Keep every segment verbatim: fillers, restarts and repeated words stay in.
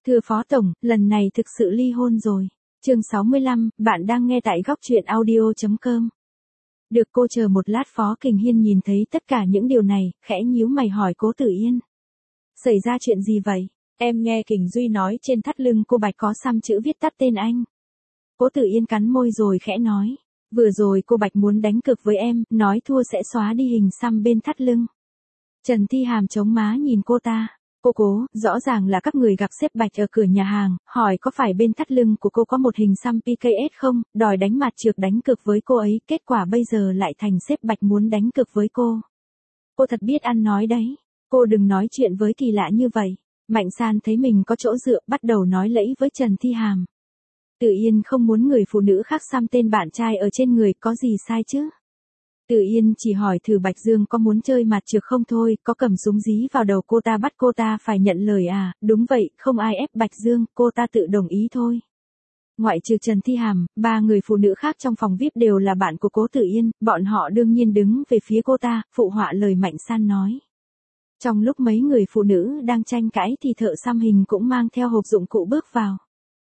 Thưa Phó Tổng, lần này thực sự ly hôn rồi. Chương sáu mươi lăm, bạn đang nghe tại góc truyện audio chấm com. Được cô chờ một lát, Phó Kình Hiên nhìn thấy tất cả những điều này, khẽ nhíu mày hỏi Cố Tử Yên. Xảy ra chuyện gì vậy? Em nghe Kình Duy nói trên thắt lưng cô Bạch có xăm chữ viết tắt tên anh. Cố Tử Yên cắn môi rồi khẽ nói. Vừa rồi cô Bạch muốn đánh cược với em, nói thua sẽ xóa đi hình xăm bên thắt lưng. Trần Thi Hàm chống má nhìn cô ta. Cô Cố, rõ ràng là các người gặp sếp Bạch ở cửa nhà hàng, hỏi có phải bên thắt lưng của cô có một hình xăm pê ca ét không, đòi đánh mặt trược đánh cược với cô ấy, kết quả bây giờ lại thành sếp Bạch muốn đánh cược với cô. Cô thật biết ăn nói đấy. Cô đừng nói chuyện với kỳ lạ như vậy. Mạnh San thấy mình có chỗ dựa, bắt đầu nói lẫy với Trần Thi Hàm. Tử Yên không muốn người phụ nữ khác xăm tên bạn trai ở trên người, có gì sai chứ? Tử Yên chỉ hỏi thử Bạch Dương có muốn chơi mặt trược không thôi, có cầm súng dí vào đầu cô ta bắt cô ta phải nhận lời à, đúng vậy, không ai ép Bạch Dương, cô ta tự đồng ý thôi. Ngoại trừ Trần Thi Hàm, ba người phụ nữ khác trong phòng vi ai pi đều là bạn của Cố Tử Yên, bọn họ đương nhiên đứng về phía cô ta, phụ họa lời Mạnh San nói. Trong lúc mấy người phụ nữ đang tranh cãi thì thợ xăm hình cũng mang theo hộp dụng cụ bước vào.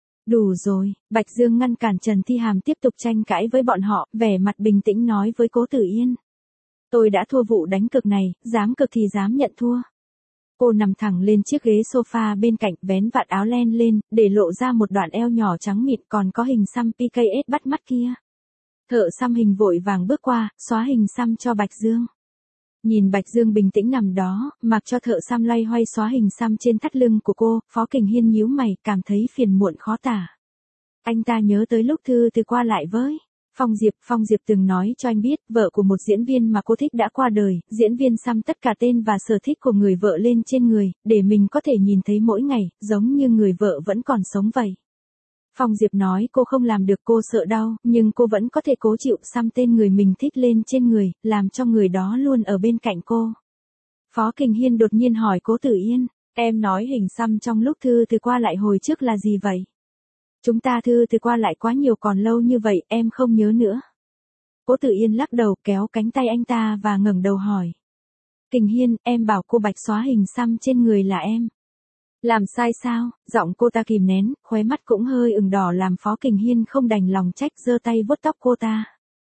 Đủ rồi, Bạch Dương ngăn cản Trần Thi Hàm tiếp tục tranh cãi với bọn họ, vẻ mặt bình tĩnh nói với Cố Tử Yên. Tôi đã thua vụ đánh cược này, dám cược thì dám nhận thua. Cô nằm thẳng lên chiếc ghế sofa bên cạnh, vén vạt áo len lên, để lộ ra một đoạn eo nhỏ trắng mịn còn có hình xăm pê ca ét bắt mắt kia. Thợ xăm hình vội vàng bước qua, xóa hình xăm cho Bạch Dương. Nhìn Bạch Dương bình tĩnh nằm đó, mặc cho thợ xăm loay hoay xóa hình xăm trên thắt lưng của cô, Phó Kình Hiên nhíu mày, cảm thấy phiền muộn khó tả. Anh ta nhớ tới lúc Thư Từ qua lại với Phong Diệp, Phong Diệp từng nói cho anh biết, vợ của một diễn viên mà cô thích đã qua đời, diễn viên xăm tất cả tên và sở thích của người vợ lên trên người, để mình có thể nhìn thấy mỗi ngày, giống như người vợ vẫn còn sống vậy. Phong Diệp nói cô không làm được, cô sợ đau, nhưng cô vẫn có thể cố chịu xăm tên người mình thích lên trên người, làm cho người đó luôn ở bên cạnh cô. Phó Kình Hiên đột nhiên hỏi Cố Tử Yên, em nói hình xăm trong lúc Thư Từ qua lại hồi trước là gì vậy? Chúng ta Thư Từ qua lại quá nhiều, còn lâu như vậy, em không nhớ nữa. Cố Tử Yên lắc đầu, kéo cánh tay anh ta và ngẩng đầu hỏi. Kình Hiên, em bảo cô Bạch xóa hình xăm trên người là em. Làm sai sao? Giọng cô ta kìm nén, khóe mắt cũng hơi ửng đỏ làm Phó Kình Hiên không đành lòng trách, giơ tay vuốt tóc cô ta.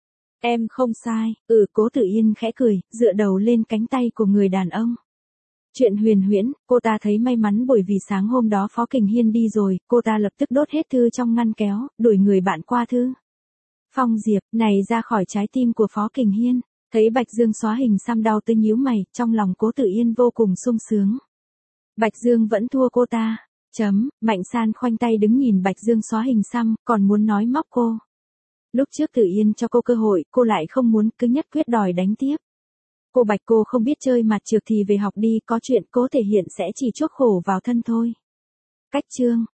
Em không sai. Ừ, Cố Tử Yên khẽ cười, dựa đầu lên cánh tay của người đàn ông. Chuyện huyền huyễn, cô ta thấy may mắn bởi vì sáng hôm đó Phó Kình Hiên đi rồi, cô ta lập tức đốt hết thư trong ngăn kéo, đuổi người bạn qua thư. Phong Diệp, này ra khỏi trái tim của Phó Kình Hiên, thấy Bạch Dương xóa hình xăm đau tới nhíu mày, trong lòng Cố Tử Yên vô cùng sung sướng. Bạch Dương vẫn thua cô ta. Chấm, Mạnh San khoanh tay đứng nhìn Bạch Dương xóa hình xăm, còn muốn nói móc cô. Lúc trước Tử Yên cho cô cơ hội, cô lại không muốn, cứ nhất quyết đòi đánh tiếp. Cô Bạch, cô không biết chơi mặt trược thì về học đi, có chuyện cố thể hiện sẽ chỉ chuốc khổ vào thân thôi. Cách chương.